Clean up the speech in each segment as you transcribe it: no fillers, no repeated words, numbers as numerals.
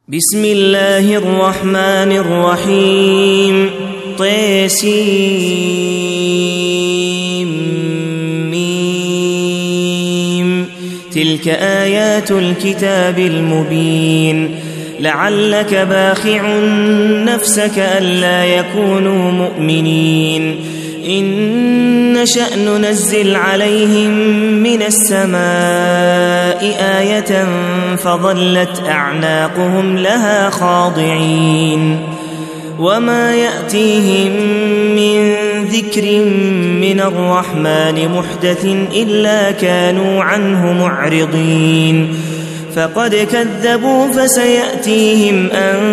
بسم الله الرحمن الرحيم طسيم تلك آيات الكتاب المبين لعلك باخع نفسك ألا يكونوا مؤمنين إن نشأ ننزل عليهم من السماء آية فظلت أعناقهم لها خاضعين وما يأتيهم من ذكر من الرحمن محدث إلا كانوا عنه معرضين فقد كذبوا فسيأتيهم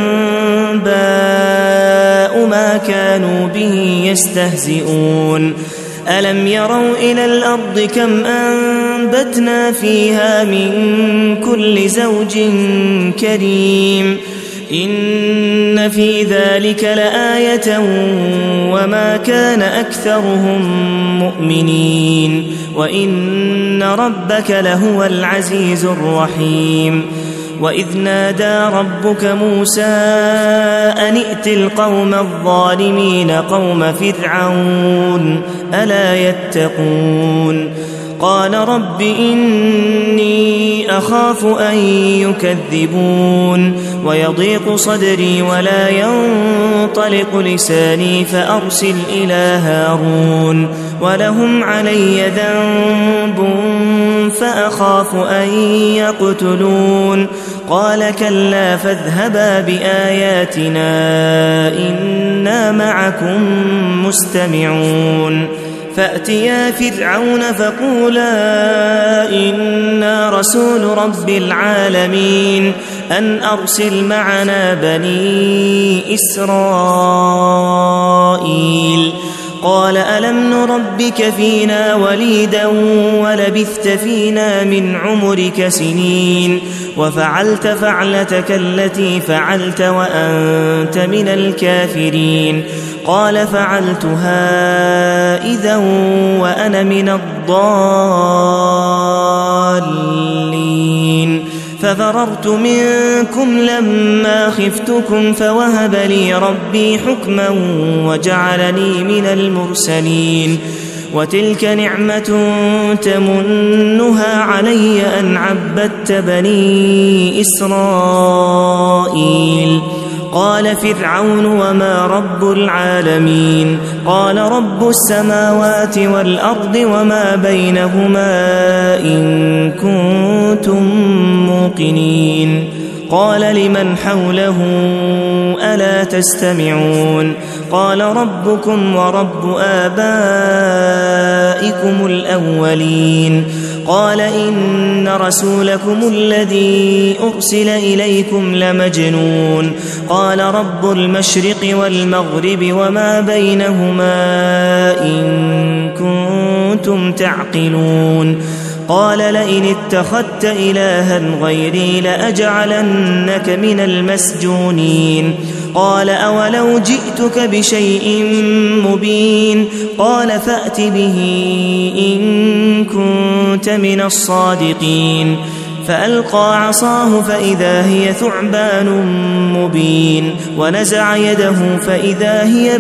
أنباء ما كانوا به يستهزئون ألم يروا إلى الأرض كم أنبتنا فيها من كل زوج كريم إن في ذلك لآية وما كان أكثرهم مؤمنين وإن ربك لهو العزيز الرحيم وإذ نادى ربك موسى أن ائت القوم الظالمين قوم فرعون ألا يتقون قال رب إني أخاف أن يكذبون ويضيق صدري ولا ينطلق لساني فأرسل إلى هارون ولهم علي ذنب فأخاف أن يقتلون قال كلا فاذهبا بآياتنا إنا معكم مستمعون فأتيا فرعون فقولا إنا رسول رب العالمين أن أرسل معنا بني إسرائيل قال ألم نربك فينا وليدا ولبثت فينا من عمرك سنين وفعلت فعلتك التي فعلت وأنت من الكافرين قال فعلتها إذا وأنا من الضالين ففررت منكم لما خفتكم فوهب لي ربي حكما وجعلني من المرسلين وتلك نعمة تمنها علي أن عبدت بني إسرائيل قال فرعون وما رب العالمين قال رب السماوات والأرض وما بينهما إن كنتم موقنين قال لمن حوله ألا تستمعون قال ربكم ورب آبائكم الأولين قال إن رسولكم الذي أرسل إليكم لمجنون قال رب المشرق والمغرب وما بينهما إن كنتم تعقلون قال لئن اتخذت إلها غيري لأجعلنك من المسجونين قال أولو جئتك بشيء مبين قال فأت به إن كنت من الصادقين فألقى عصاه فإذا هي ثعبان مبين ونزع يده فإذا هي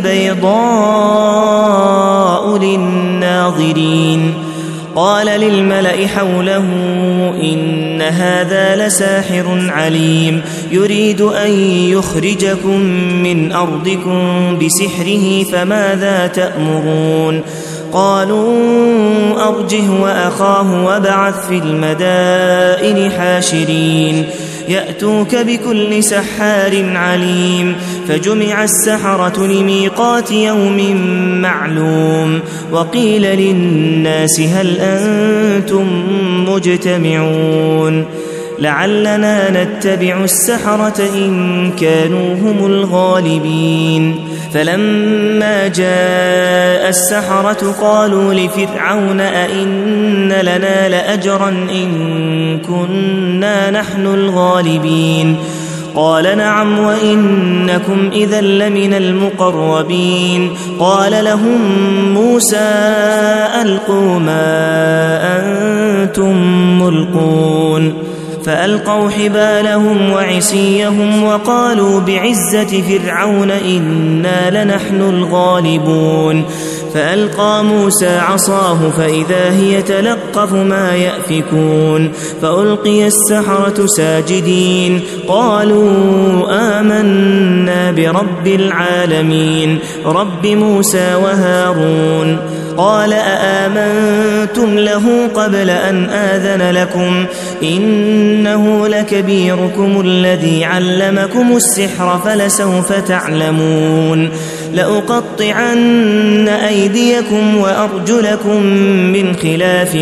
بيضاء للناظرين قال للملأ حوله إن هذا لساحر عليم يريد أن يخرجكم من أرضكم بسحره فماذا تأمرون قالوا أرجه وأخاه وابعث في المدائن حاشرين يأتوك بكل سحار عليم فجمع السحرة لميقات يوم معلوم وقيل للناس هل أنتم مجتمعون لعلنا نتبع السحرة إن كانوا هم الغالبين فلما جاء السحرة قالوا لفرعون أئن لنا لأجرا إن كنا نحن الغالبين قال نعم وإنكم إذا لمن المقربين قال لهم موسى ألقوا ما أنتم ملقون فألقوا حبالهم وعصيهم وقالوا بعزة فرعون إنا لنحن الغالبون فألقى موسى عصاه فإذا هي تلقف ما يأفكون فألقي السحرة ساجدين قالوا آمنا برب العالمين رب موسى وهارون قال أآمنتم له قبل أن آذن لكم إنه لكبيركم الذي علمكم السحر فلسوف تعلمون لأقطعن أيديكم وأرجلكم من خلاف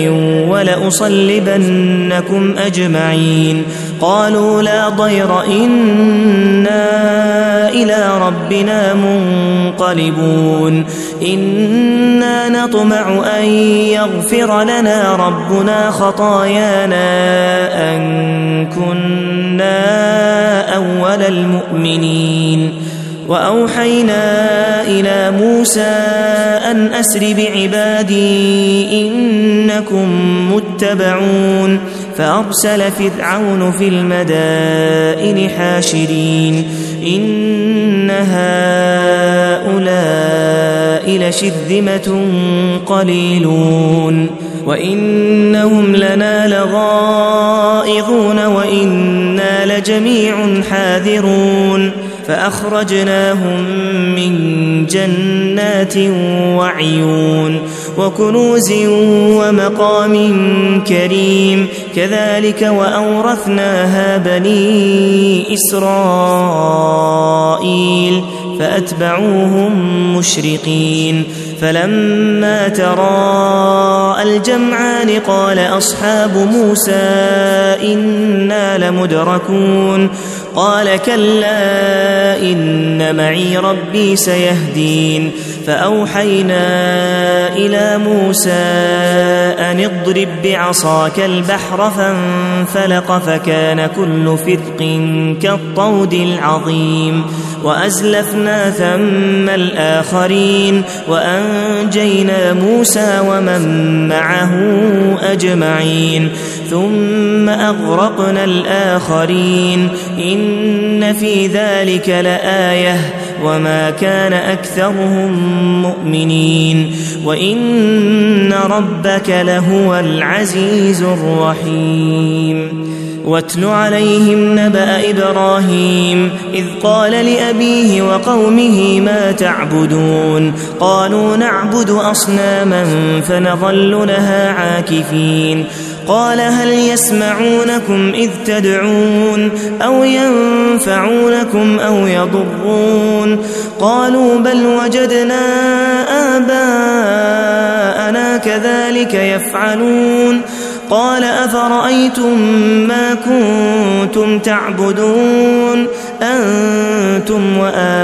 ولأصلبنكم أجمعين قالوا لا ضير إنا إلى ربنا منقلبون إنا نطمع أن يغفر لنا ربنا خطايانا أن كنا أول المؤمنين وأوحينا إلى موسى أن أسر بعبادي إنكم متبعون فأرسل فرعون في المدائن حاشرين إن هؤلاء لشرذمة قليلون وإنهم لنا لغائظون وإنا لجميع حاذرون فأخرجناهم من جنات وعيون وكنوز ومقام كريم كذلك وأورثناها بني إسرائيل فأتبعوهم مشرقين فلما تراءى الجمعان قال أصحاب موسى إنا لمدركون قال كلا إن معي ربي سيهدين فأوحينا إلى موسى أن اضرب بعصاك البحر فانفلق فكان كل فرق كالطود العظيم وأزلفنا ثم الآخرين وأنجينا موسى ومن معه أجمعين ثم أغرقنا الآخرين إن في ذلك لآية وما كان أكثرهم مؤمنين وإن ربك لهو العزيز الرحيم واتل عليهم نبأ إبراهيم إذ قال لأبيه وقومه ما تعبدون قالوا نعبد أصناما فنظل لها عاكفين قال هل يسمعونكم إذ تدعون أو ينفعونكم أو يضرون قالوا بل وجدنا آباءنا كذلك يفعلون قال أفرأيتم ما كنتم تعبدون أنتم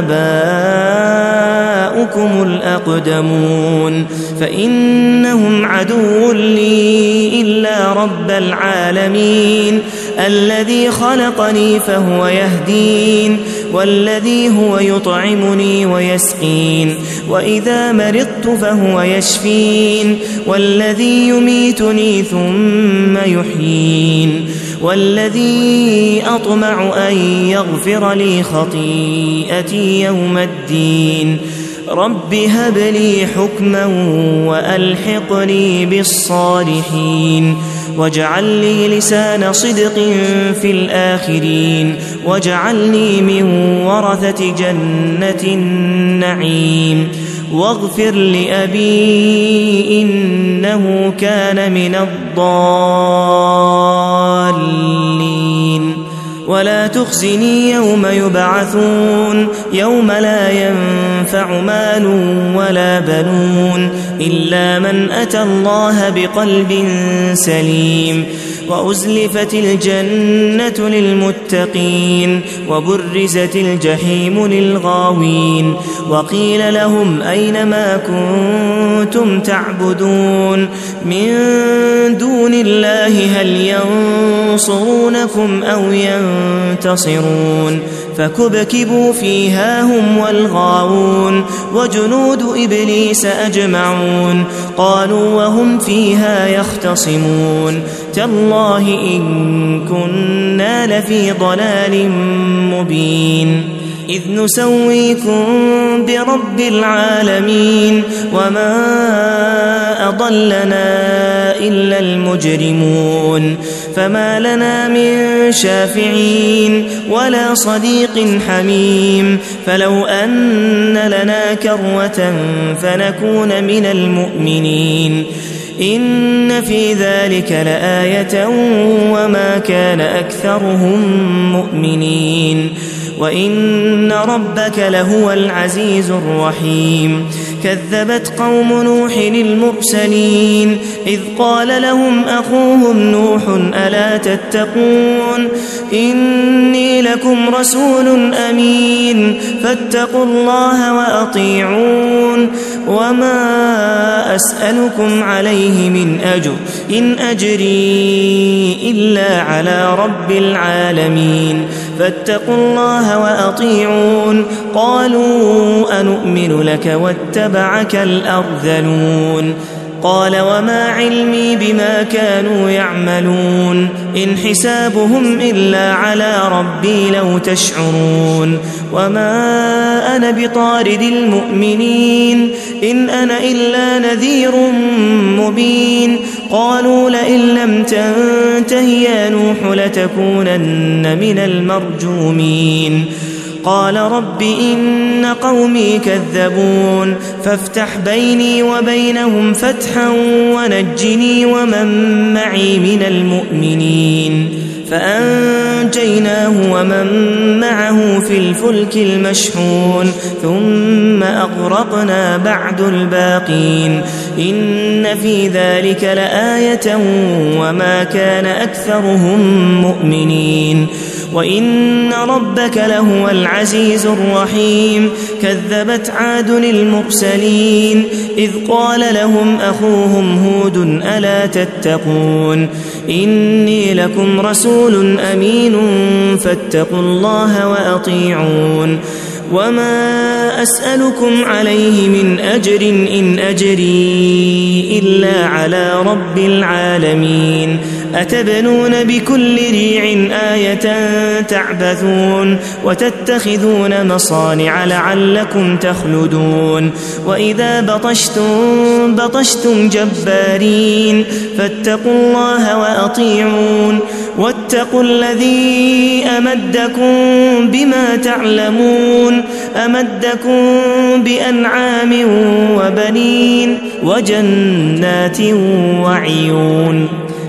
وآباؤكم الأقدمون فإنهم عدو لي إلا رب العالمين الذي خلقني فهو يهدين والذي هو يطعمني ويسقين وإذا مرضت فهو يشفين والذي يميتني ثم يحيين والذي أطمع أن يغفر لي خطيئتي يوم الدين رب هب لي حكما وألحقني بالصالحين واجعل لي لسان صدق في الآخرين واجعلني من ورثة جنة النعيم واغفر لأبي إنه كان من الضالين ولا تخزني يوم يبعثون يوم لا ينفع مال ولا بنون إلا من أتى الله بقلب سليم وأزلفت الجنة للمتقين وبرزت الجحيم للغاوين وقيل لهم أين ما كنتم تعبدون من دون الله هل ينصرونكم أو ينتصرون فكبكبوا فيها هم والغاوون وجنود إبليس أجمعون قالوا وهم فيها يختصمون تالله إن كنا لفي ضلال مبين إذ نسويكم برب العالمين وما أضلنا إلا المجرمون فما لنا من شافعين ولا صديق حميم فلو أن لنا كروة فنكون من المؤمنين إن في ذلك لآية وما كان أكثرهم مؤمنين وإن ربك لهو العزيز الرحيم كذبت قوم نوح المرسلين إذ قال لهم أخوهم نوح ألا تتقون إني لكم رسول أمين فاتقوا الله وأطيعون وما أسألكم عليه من أجر إن أجري إلا على رب العالمين فاتقوا الله وأطيعون قالوا أنؤمن لك واتبعك الأرذلون قال وما علمي بما كانوا يعملون إن حسابهم إلا على ربي لو تشعرون وما أنا بطارد المؤمنين إن أنا إلا نذير مبين قالوا لئن لم تنته يا نوح لتكونن من المرجومين قال رب إن قومي كذبون فافتح بيني وبينهم فتحا ونجني ومن معي من المؤمنين فأنجيناه ومن معه في الفلك المشحون ثم أغرقنا بعد الباقين إن في ذلك لآية وما كان أكثرهم مؤمنين وإن ربك لهو العزيز الرحيم كذبت عاد المرسلين إذ قال لهم أخوهم هود ألا تتقون إني لكم رسول أمين فاتقوا الله وأطيعون وما أسألكم عليه من أجر إن أجري إلا على رب العالمين أتبنون بكل ريع آية تعبثون وتتخذون مصانع لعلكم تخلدون وإذا بطشتم جبارين فاتقوا الله وأطيعون واتقوا الذي أمدكم بما تعلمون أمدكم بأنعام وبنين وجنات وعيون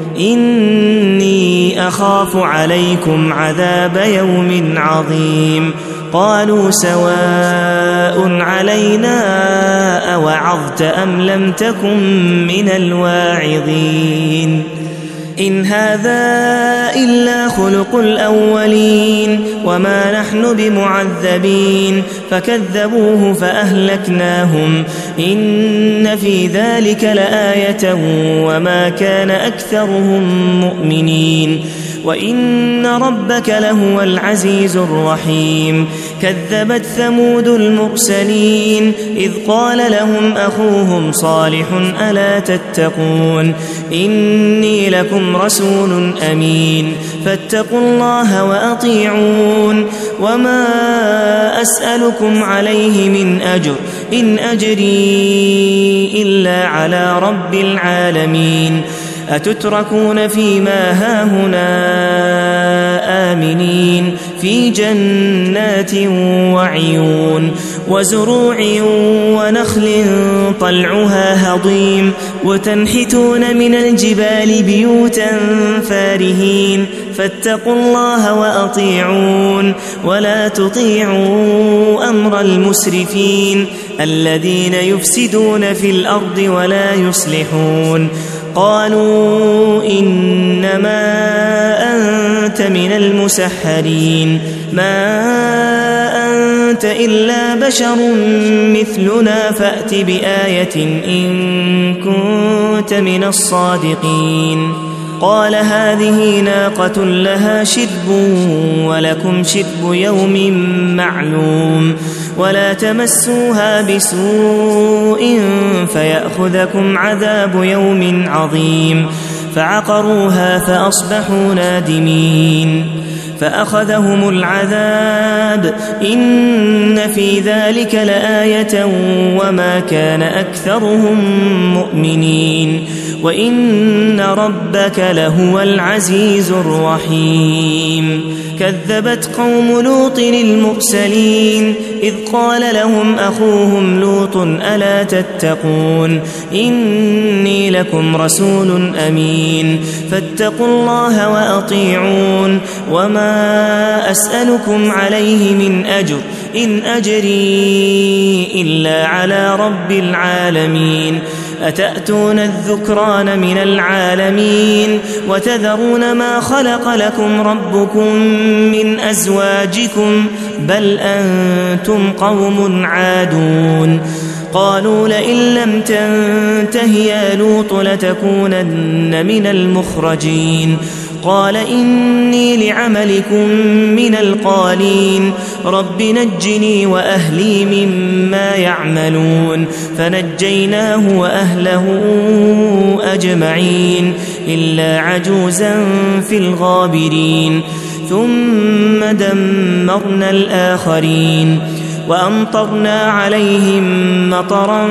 إني أخاف عليكم عذاب يوم عظيم قالوا سواء علينا أوعظت أم لم تكن من الواعظين إن هذا إلا خلق الأولين وما نحن بمعذبين فكذبوه فأهلكناهم إن في ذلك لآية وما كان أكثرهم مؤمنين وإن ربك لهو العزيز الرحيم كذبت ثمود المرسلين إذ قال لهم أخوهم صالح ألا تتقون إني لكم رسول أمين فاتقوا الله وأطيعون وما أسألكم عليه من أجر إن أجري إلا على رب العالمين أتتركون فيما هاهنا آمنين في جنات وعيون وزروع ونخل طلعها هضيم وتنحتون من الجبال بيوتا فارهين فاتقوا الله وأطيعون ولا تطيعوا أمر المسرفين الذين يفسدون في الأرض ولا يصلحون قالوا إنما أنت من المسحرين ما أنت إلا بشر مثلنا فأت بآية إن كنت من الصادقين قال هذه ناقة لها شرب ولكم شرب يوم معلوم ولا تمسوها بسوء فيأخذكم عذاب يوم عظيم فعقروها فأصبحوا نادمين فأخذهم العذاب إن في ذلك لآية وما كان أكثرهم مؤمنين وإن ربك لهو العزيز الرحيم كذبت قوم لوط المرسلين إذ قال لهم أخوهم لوط ألا تتقون إني لكم رسول أمين فاتقوا الله وأطيعون وما أسألكم عليه من أجر إن أجري إلا على رب العالمين أتأتون الذكران من العالمين وتذرون ما خلق لكم ربكم من أزواجكم بل أنتم قوم عادون قالوا لئن لم تنته يا لوط لتكونن من المخرجين قال إني لعملكم من القالين رب نجني وأهلي مما يعملون فنجيناه وأهله أجمعين إلا عجوزا في الغابرين ثم دمرنا الآخرين وأمطرنا عليهم مطرا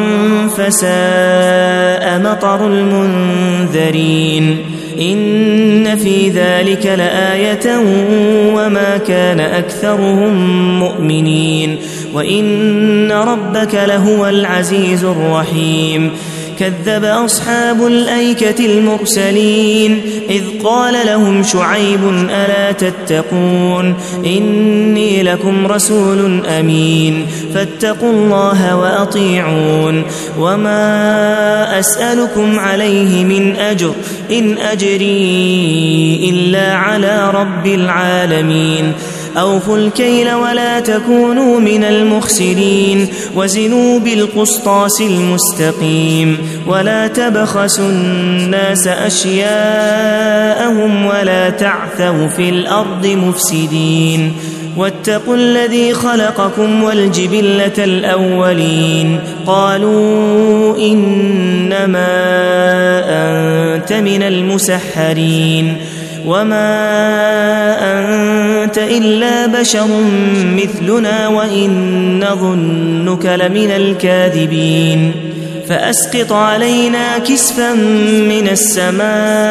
فساء مطر المنذرين إن في ذلك لآية وما كان أكثرهم مؤمنين وإن ربك لهو العزيز الرحيم كذب أصحاب الأيكة المرسلين إذ قال لهم شعيب ألا تتقون إني لكم رسول أمين فاتقوا الله وأطيعون وما أسألكم عليه من أجر إن أجري إلا على رب العالمين أوفوا الكيل ولا تكونوا من المخسرين وزنوا بالقسطاس المستقيم ولا تبخسوا الناس أشياءهم ولا تعثوا في الأرض مفسدين واتقوا الذي خلقكم والجبلة الأولين قالوا إنما أنت من المسحرين وما أنت إلا بشر مثلنا وإن نظنك لمن الكاذبين فأسقط علينا كسفا من السماء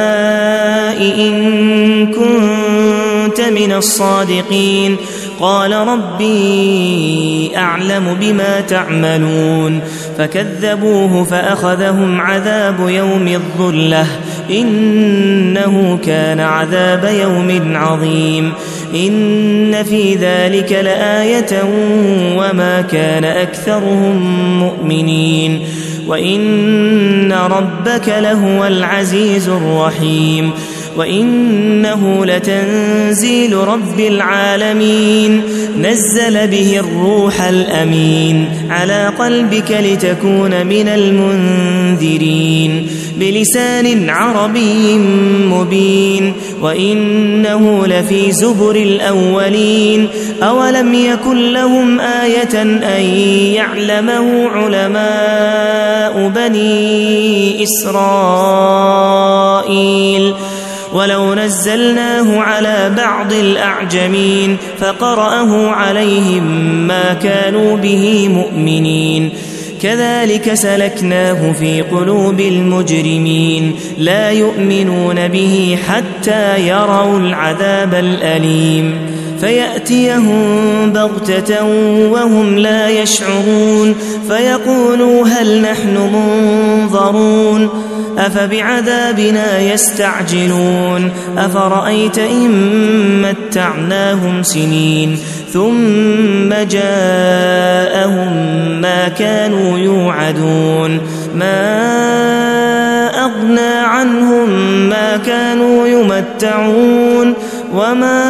إن كنت من الصادقين قال ربي أعلم بما تعملون فكذبوه فأخذهم عذاب يوم الظلة إنه كان عذاب يوم عظيم إن في ذلك لآية وما كان أكثرهم مؤمنين وإن ربك لهو العزيز الرحيم وإنه لتنزيل رب العالمين نزل به الروح الأمين على قلبك لتكون من المنذرين بلسان عربي مبين وإنه لفي زبر الأولين أولم يكن لهم آية أن يعلمه علماء بني إسرائيل ولو نزلناه على بعض الأعجمين فقرأه عليهم ما كانوا به مؤمنين كذلك سلكناه في قلوب المجرمين لا يؤمنون به حتى يروا العذاب الأليم فيأتيهم بغتة وهم لا يشعرون فيقولوا هل نحن منظرون أفبعذابنا يستعجلون أفرأيت إن متعناهم سنين ثم جاءهم ما كانوا يوعدون ما أغنى عنهم ما كانوا يمتعون وما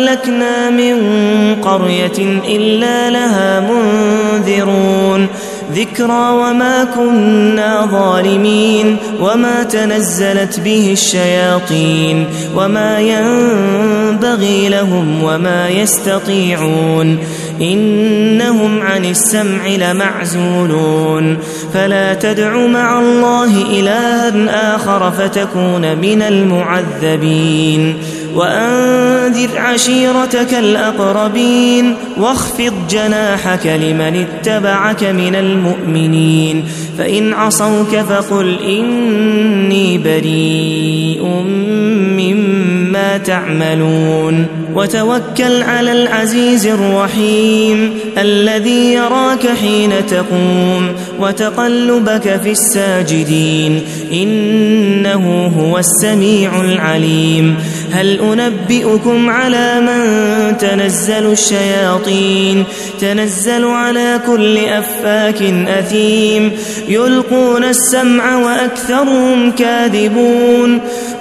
أهلكنا من قرية إلا لها منذرون ذكرى وما كنا ظالمين وما تنزلت به الشياطين وما ينبغي لهم وما يستطيعون إنهم عن السمع لمعزولون فلا تدع مع الله إلها آخر فتكون من المعذبين وأنذر عشيرتك الأقربين واخفض جناحك لمن اتبعك من المؤمنين فإن عصوك فقل إني بريء مما تعملون وتوكل على العزيز الرحيم الذي يراك حين تقوم وتقلبك في الساجدين إنه هو السميع العليم هل أنبئكم على من تنزل الشياطين تنزل على كل أفاك أثيم يلقون السمع وأكثرهم كاذبون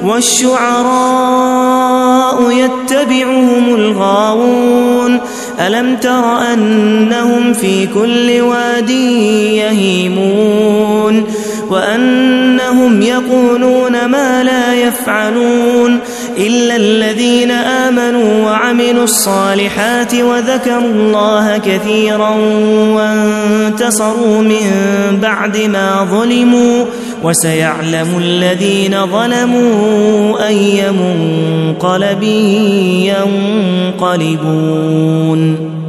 والشعراء يتبعهم الغاوون ألم تر أنهم في كل واد يهيمون وأنهم يقولون ما لا يفعلون إلا الذين آمنوا وعملوا الصالحات وذكروا الله كثيرا وانتصروا من بعد ما ظلموا وسيعلم الذين ظلموا أي منقلب ينقلبون